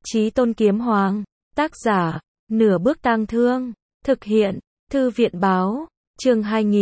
Chí Tôn Kiếm Hoàng. Tác giả, Nửa Bước Tang Thương. Thực hiện, Thư viện báo. Chương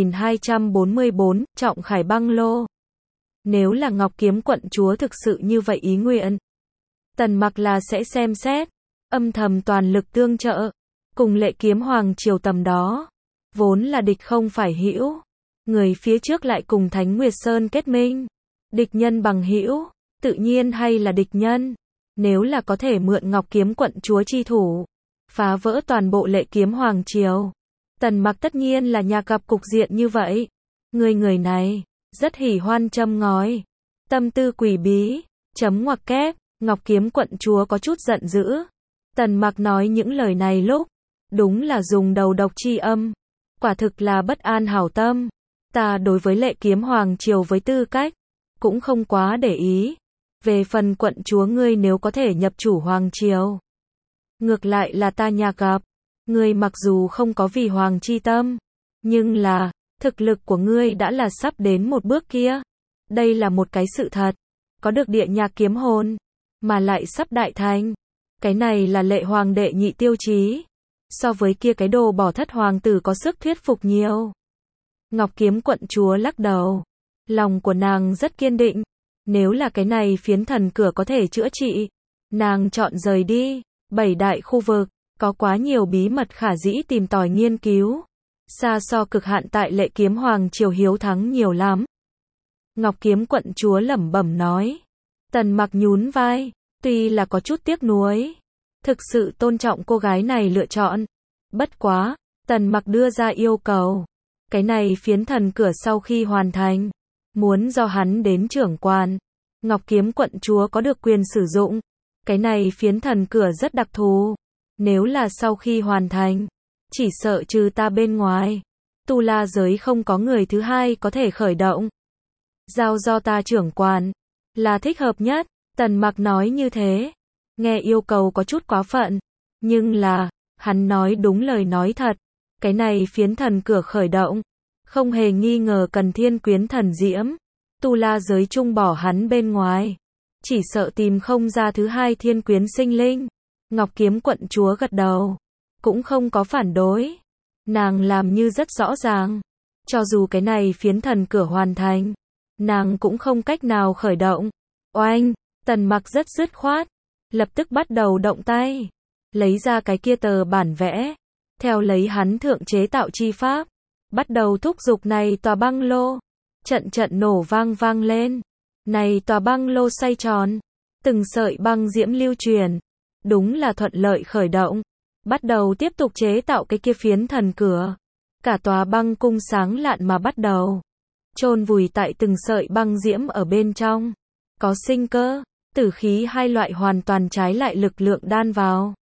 2244, Trọng Khải Băng Lô. Nếu là Ngọc Kiếm quận chúa thực sự như vậy ý nguyện, Tần Mặc là sẽ xem xét, âm thầm toàn lực tương trợ, cùng Lệ Kiếm Hoàng triều tầm đó, vốn là địch không phải hữu, người phía trước lại cùng Thánh Nguyệt Sơn kết minh, địch nhân bằng hữu, tự nhiên hay là địch nhân. Nếu là có thể mượn Ngọc Kiếm quận chúa chi thủ, phá vỡ toàn bộ Lệ Kiếm Hoàng triều, Tần Mặc tất nhiên là nhà gặp cục diện như vậy. Người này rất hỉ hoan châm ngòi, tâm tư quỷ bí, chấm ngoặc kép. Ngọc Kiếm quận chúa có chút giận dữ. Tần Mặc nói những lời này lúc, đúng là dùng đầu độc chi âm, quả thực là bất an hảo tâm. Ta đối với Lệ Kiếm Hoàng triều với tư cách, cũng không quá để ý. Về phần quận chúa ngươi nếu có thể nhập chủ Hoàng triều, ngược lại là ta nhà gặp. Ngươi mặc dù không có vì Hoàng chi tâm, nhưng là, thực lực của ngươi đã là sắp đến một bước kia. Đây là một cái sự thật. Có được địa nhạc kiếm hồn, mà lại sắp đại thành. Cái này là Lệ Hoàng đệ nhị tiêu chí. So với kia cái đồ bỏ thất hoàng tử có sức thuyết phục nhiều. Ngọc Kiếm quận chúa lắc đầu. Lòng của nàng rất kiên định. Nếu là cái này phiến thần cửa có thể chữa trị, nàng chọn rời đi. 7 đại khu vực, có quá nhiều bí mật khả dĩ tìm tòi nghiên cứu. Xa so cực hạn tại Lệ Kiếm Hoàng triều hiếu thắng nhiều lắm. Ngọc Kiếm quận chúa lẩm bẩm nói. Tần Mặc nhún vai, tuy là có chút tiếc nuối, thực sự tôn trọng cô gái này lựa chọn. Bất quá, Tần Mặc đưa ra yêu cầu. Cái này phiến thần cửa sau khi hoàn thành, muốn do hắn đến trưởng quan. Ngọc Kiếm quận chúa có được quyền sử dụng. Cái này phiến thần cửa rất đặc thù. Nếu là sau khi hoàn thành, chỉ sợ trừ ta bên ngoài, Tu La giới không có người thứ hai có thể khởi động. Giao do ta trưởng quan, là thích hợp nhất. Tần Mặc nói như thế. Nghe yêu cầu có chút quá phận. Nhưng là, hắn nói đúng lời nói thật. Cái này phiến thần cửa khởi động, không hề nghi ngờ cần thiên quyến thần diễm. Tu La giới chung bỏ hắn bên ngoài, chỉ sợ tìm không ra thứ hai thiên quyến sinh linh. Ngọc Kiếm quận chúa gật đầu, cũng không có phản đối. Nàng làm như rất rõ ràng. Cho dù cái này phiến thần cửa hoàn thành, nàng cũng không cách nào khởi động. Oanh, Tần Mặc rất dứt khoát, lập tức bắt đầu động tay, lấy ra cái kia tờ bản vẽ, theo lấy hắn thượng chế tạo chi pháp, bắt đầu thúc giục này tòa băng lô. Trận nổ vang lên, này tòa băng lô xoay tròn, từng sợi băng diễm lưu truyền, đúng là thuận lợi khởi động, bắt đầu tiếp tục chế tạo cái kia phiến thần cửa. Cả tòa băng cung sáng lạn mà bắt đầu chôn vùi tại từng sợi băng diễm ở bên trong, có sinh cơ, tử khí hai loại hoàn toàn trái lại lực lượng đan vào,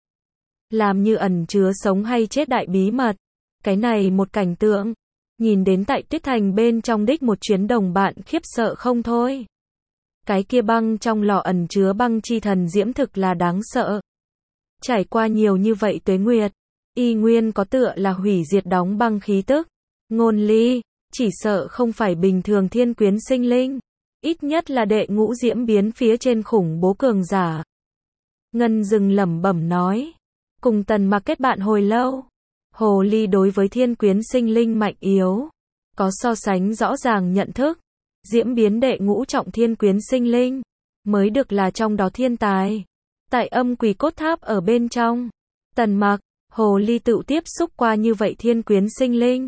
làm như ẩn chứa sống hay chết đại bí mật. Cái này một cảnh tượng, nhìn đến tại Tuyết Thành bên trong đích một chuyến đồng bạn khiếp sợ không thôi. Cái kia băng trong lò ẩn chứa băng chi thần diễm thực là đáng sợ. Trải qua nhiều như vậy tuế nguyệt, y nguyên có tựa là hủy diệt đóng băng khí tức. Ngôn ly, chỉ sợ không phải bình thường thiên quyến sinh linh, ít nhất là đệ ngũ diễm biến phía trên khủng bố cường giả. Ngân Dừng lẩm bẩm nói, cùng Tần Mặc kết bạn hồi lâu, hồ ly đối với thiên quyến sinh linh mạnh yếu có so sánh rõ ràng nhận thức. Diễm biến đệ ngũ trọng thiên quyến sinh linh mới được là trong đó thiên tài. Tại Âm Quỷ Cốt Tháp ở bên trong, Tần Mặc, hồ ly tự tiếp xúc qua như vậy thiên quyến sinh linh,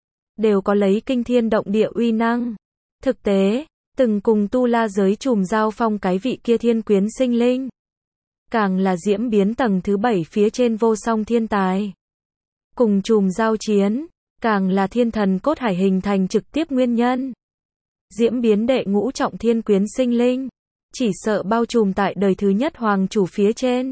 đều có lấy kinh thiên động địa uy năng. Thực tế, từng cùng Tu La giới trùm giao phong cái vị kia thiên quyến sinh linh, càng là diễm biến tầng thứ 7 phía trên vô song thiên tài. Cùng trùm giao chiến, càng là thiên thần cốt hải hình thành trực tiếp nguyên nhân. Diễm biến đệ ngũ trọng thiên quyến sinh linh, chỉ sợ bao trùm tại đời thứ nhất hoàng chủ phía trên.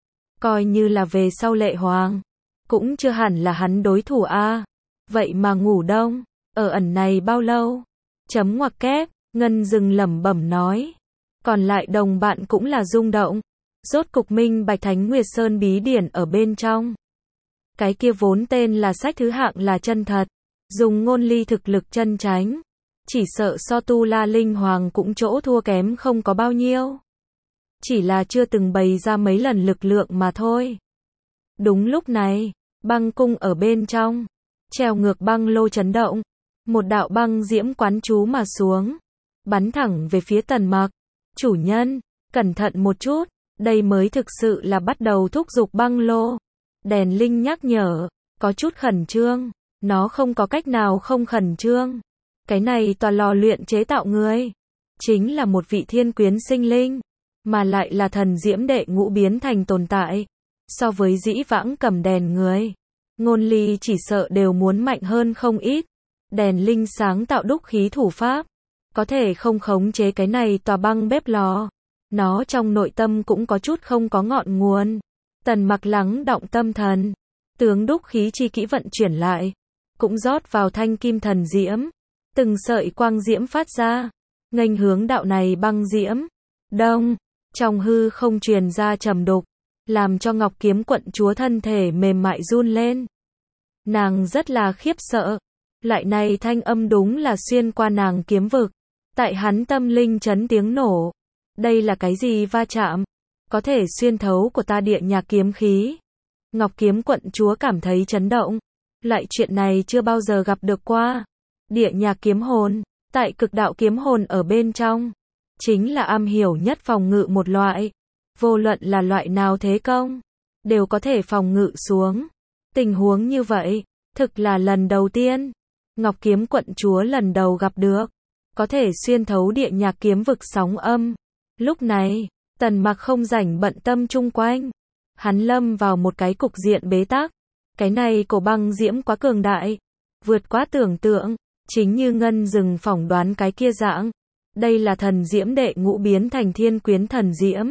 Coi như là về sau Lệ Hoàng, cũng chưa hẳn là hắn đối thủ a. Vậy mà ngủ đông, ở ẩn này bao lâu? Chấm ngoặc kép, Ngân Dừng lẩm bẩm nói. Còn lại đồng bạn cũng là rung động. Rốt cục minh bạch Thánh Nguyệt Sơn bí điển ở bên trong. Cái kia vốn tên là sách thứ hạng là chân thật. Dùng ngôn ly thực lực chân chánh, chỉ sợ so Tu La Linh Hoàng cũng chỗ thua kém không có bao nhiêu. chỉ là chưa từng bày ra mấy lần lực lượng mà thôi. Đúng lúc này, băng cung ở bên trong, treo ngược băng lô chấn động, một đạo băng diễm quán chú mà xuống, bắn thẳng về phía Tần Mặc. Chủ nhân, cẩn thận một chút, đây mới thực sự là bắt đầu thúc giục băng lô. Đèn Linh nhắc nhở, có chút khẩn trương, nó không có cách nào không khẩn trương. Cái này tòa lò luyện chế tạo người, chính là một vị thiên quyến sinh linh, mà lại là thần diễm đệ ngũ biến thành tồn tại. So với dĩ vãng cầm đèn người, Ngôn Ly chỉ sợ đều muốn mạnh hơn không ít. Đèn Linh sáng tạo đúc khí thủ pháp, có thể không khống chế cái này tòa băng bếp lò. Nó trong nội tâm cũng có chút không có ngọn nguồn. Tần Mặc lắng động tâm thần, tướng đúc khí chi kỹ vận chuyển lại, cũng rót vào thanh kim thần diễm. Từng sợi quang diễm phát ra, nghênh hướng đạo này băng diễm. Đông, trong hư không truyền ra trầm đục, làm cho Ngọc Kiếm quận chúa thân thể mềm mại run lên. Nàng rất là khiếp sợ, lại này thanh âm đúng là xuyên qua nàng kiếm vực, tại hắn tâm linh chấn tiếng nổ. Đây là cái gì va chạm, có thể xuyên thấu của ta địa nhạc kiếm khí? Ngọc Kiếm quận chúa cảm thấy chấn động, lại chuyện này chưa bao giờ gặp được qua. Địa nhạc kiếm hồn, tại cực đạo kiếm hồn ở bên trong, chính là am hiểu nhất phòng ngự một loại. Vô luận là loại nào thế công, đều có thể phòng ngự xuống. Tình huống như vậy, thực là lần đầu tiên. Ngọc Kiếm quận chúa lần đầu gặp được, có thể xuyên thấu địa nhạc kiếm vực sóng âm. Lúc này, Tần Mặc không rảnh bận tâm chung quanh. Hắn lâm vào một cái cục diện bế tắc. Cái này cổ băng diễm quá cường đại, vượt quá tưởng tượng, chính như Ngân Dừng phỏng đoán cái kia dạng. Đây là thần diễm đệ ngũ biến thành thiên quyến thần diễm.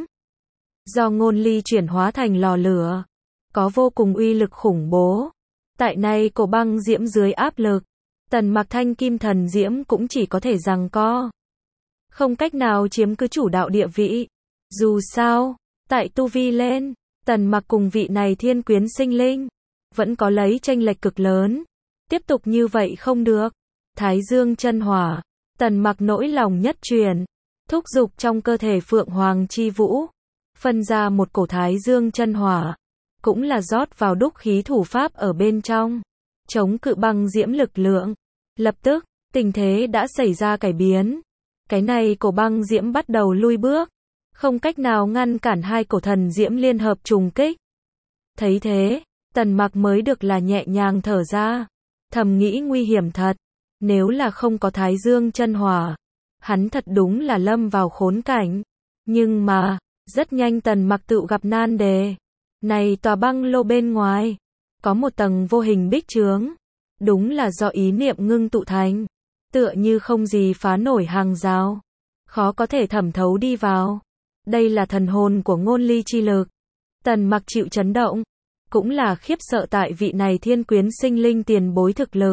Do Ngôn Ly chuyển hóa thành lò lửa, có vô cùng uy lực khủng bố. Tại này cổ băng diễm dưới áp lực, Tần Mặc thanh kim thần diễm cũng chỉ có thể giằng co, không cách nào chiếm cứ chủ đạo địa vị. Dù sao, tại tu vi lên, Tần Mặc cùng vị này thiên quyến sinh linh vẫn có lấy chênh lệch cực lớn. Tiếp tục như vậy không được. Thái Dương chân hỏa, Tần Mặc nỗi lòng nhất truyền, thúc giục trong cơ thể Phượng Hoàng chi vũ, phân ra một cổ Thái Dương chân hỏa, cũng là rót vào đúc khí thủ pháp ở bên trong, chống cự băng diễm lực lượng. Lập tức, tình thế đã xảy ra cải biến. Cái này cổ băng diễm bắt đầu lui bước, không cách nào ngăn cản hai cổ thần diễm liên hợp trùng kích. Thấy thế, Tần Mặc mới được là nhẹ nhàng thở ra, thầm nghĩ nguy hiểm thật. Nếu là không có Thái Dương chân hỏa, hắn thật đúng là lâm vào khốn cảnh. Nhưng mà, rất nhanh Tần Mặc tự gặp nan đề. Này tòa băng lô bên ngoài, có một tầng vô hình bích chướng. Đúng là do ý niệm ngưng tụ thành, tựa như không gì phá nổi hàng rào, khó có thể thẩm thấu đi vào. Đây là thần hồn của Ngôn Ly chi lực. Tần Mặc chịu chấn động, cũng là khiếp sợ tại vị này thiên quyến sinh linh tiền bối thực lực.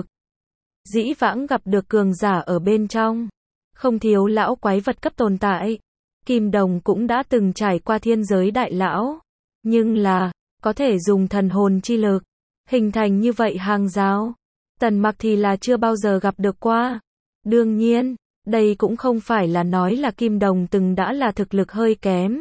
Dĩ vãng gặp được cường giả ở bên trong, không thiếu lão quái vật cấp tồn tại. Kim Đồng cũng đã từng trải qua thiên giới đại lão, nhưng là, có thể dùng thần hồn chi lực, hình thành như vậy hàng rào. Tần Mặc thì là chưa bao giờ gặp được qua. Đương nhiên, đây cũng không phải là nói là Kim Đồng từng đã là thực lực hơi kém,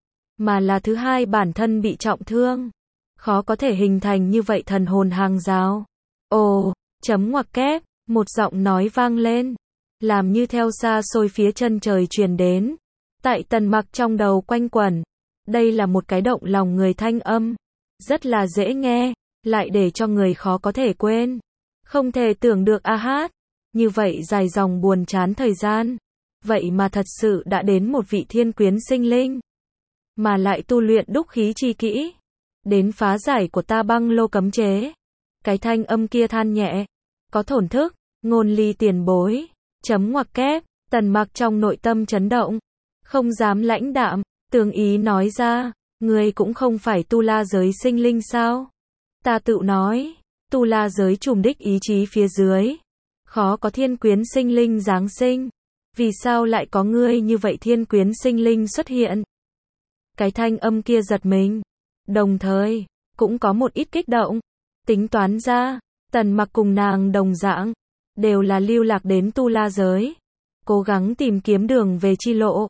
mà là thứ hai bản thân bị trọng thương, khó có thể hình thành như vậy thần hồn hàng rào. Ồ, chấm ngoặc kép, một giọng nói vang lên, làm như theo xa xôi phía chân trời truyền đến. Tại Tần Mặc trong đầu quanh quẩn, đây là một cái động lòng người thanh âm, rất là dễ nghe, lại để cho người khó có thể quên. Không thể tưởng được a hát, như vậy dài dòng buồn chán thời gian, vậy mà thật sự đã đến một vị thiên quyến sinh linh, mà lại tu luyện đúc khí chi kỹ, đến phá giải của ta băng lô cấm chế. Cái thanh âm kia than nhẹ, có thổn thức, Ngôn Ly tiền bối, chấm ngoặc kép, Tần Mặc trong nội tâm chấn động, không dám lãnh đạm, tương ý nói ra, người cũng không phải tu la giới sinh linh sao? Ta tự nói, tu la giới trùm đích ý chí phía dưới, khó có thiên quyến sinh linh giáng sinh, vì sao lại có ngươi như vậy thiên quyến sinh linh xuất hiện? Cái thanh âm kia giật mình, đồng thời, cũng có một ít kích động, tính toán ra, Tần Mặc cùng nàng đồng dạng, đều là lưu lạc đến tu la giới, cố gắng tìm kiếm đường về chi lộ,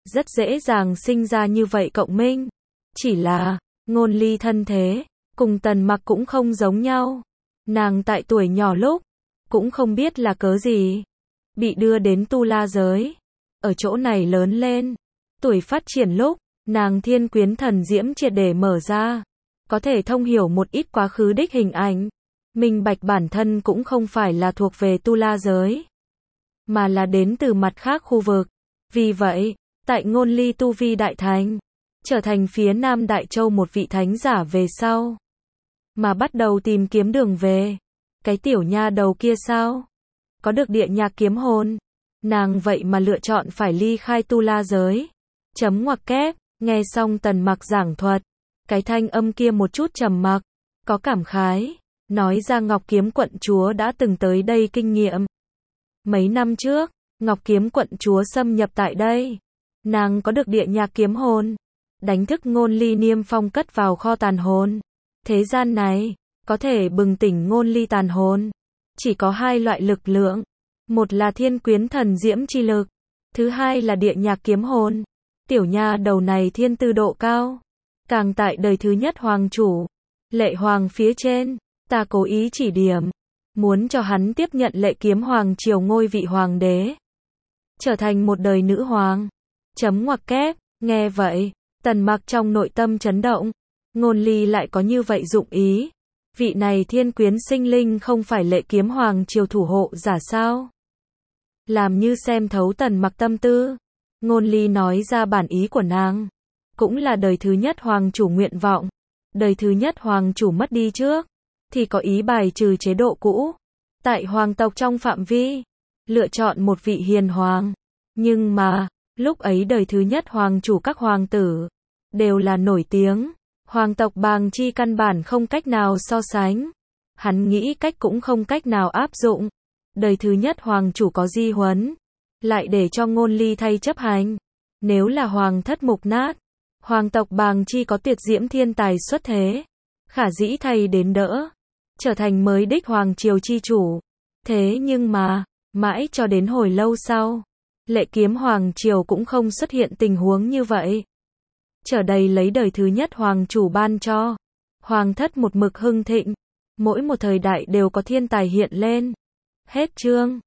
rất dễ dàng sinh ra như vậy cộng minh. Chỉ là, Ngôn Ly thân thế, cùng Tần Mặc cũng không giống nhau. Nàng tại tuổi nhỏ lúc, cũng không biết là cớ gì, bị đưa đến tu la giới. Ở chỗ này lớn lên, tuổi phát triển lúc, nàng thiên quyến thần diễm triệt để mở ra. Có thể thông hiểu một ít quá khứ đích hình ảnh. Minh bạch bản thân cũng không phải là thuộc về tu la giới, mà là đến từ mặt khác khu vực. Vì vậy, tại Ngôn Ly tu vi đại thành, trở thành phía Nam Đại Châu một vị thánh giả về sau, mà bắt đầu tìm kiếm đường về. Cái tiểu nha đầu kia sao? Có được địa nhạc kiếm hồn. Nàng vậy mà lựa chọn phải ly khai tu la giới. Chấm ngoặc kép, nghe xong Tần Mặc giảng thuật, cái thanh âm kia một chút trầm mặc, có cảm khái, nói ra Ngọc Kiếm quận chúa đã từng tới đây kinh nghiệm. Mấy năm trước, Ngọc Kiếm quận chúa xâm nhập tại đây. Nàng có được địa nhạc kiếm hồn, đánh thức Ngôn Ly niêm phong cất vào kho tàn hồn. Thế gian này, có thể bừng tỉnh Ngôn Ly tàn hồn, chỉ có hai loại lực lượng. Một là thiên quyến thần diễm chi lực, thứ hai là địa nhạc kiếm hồn. Tiểu nha đầu này thiên tư độ cao, càng tại đời thứ nhất hoàng chủ, Lệ Hoàng phía trên, ta cố ý chỉ điểm, muốn cho hắn tiếp nhận Lệ Kiếm Hoàng triều ngôi vị hoàng đế, trở thành một đời nữ hoàng. Chấm ngoặc kép, nghe vậy, Tần Mặc trong nội tâm chấn động. Ngôn Ly lại có như vậy dụng ý. Vị này thiên quyến sinh linh không phải Lệ Kiếm Hoàng triều thủ hộ giả sao? Làm như xem thấu Tần Mặc tâm tư. Ngôn Ly nói ra bản ý của nàng, cũng là đời thứ nhất hoàng chủ nguyện vọng. Đời thứ nhất hoàng chủ mất đi trước, thì có ý bài trừ chế độ cũ. Tại hoàng tộc trong phạm vi, lựa chọn một vị hiền hoàng. Nhưng mà, lúc ấy đời thứ nhất hoàng chủ các hoàng tử, đều là nổi tiếng. Hoàng tộc Bàng Chi căn bản không cách nào so sánh. Hắn nghĩ cách cũng không cách nào áp dụng. Đời thứ nhất hoàng chủ có di huấn, lại để cho Ngôn Ly thay chấp hành. Nếu là hoàng thất mục nát, hoàng tộc Bàng Chi có tuyệt diễm thiên tài xuất thế, khả dĩ thay đến đỡ, trở thành mới đích hoàng triều chi chủ. Thế nhưng mà, mãi cho đến hồi lâu sau, Lệ Kiếm Hoàng triều cũng không xuất hiện tình huống như vậy. Trở đầy lấy đời thứ nhất hoàng chủ ban cho, hoàng thất một mực hưng thịnh, mỗi một thời đại đều có thiên tài hiện lên. Hết chương.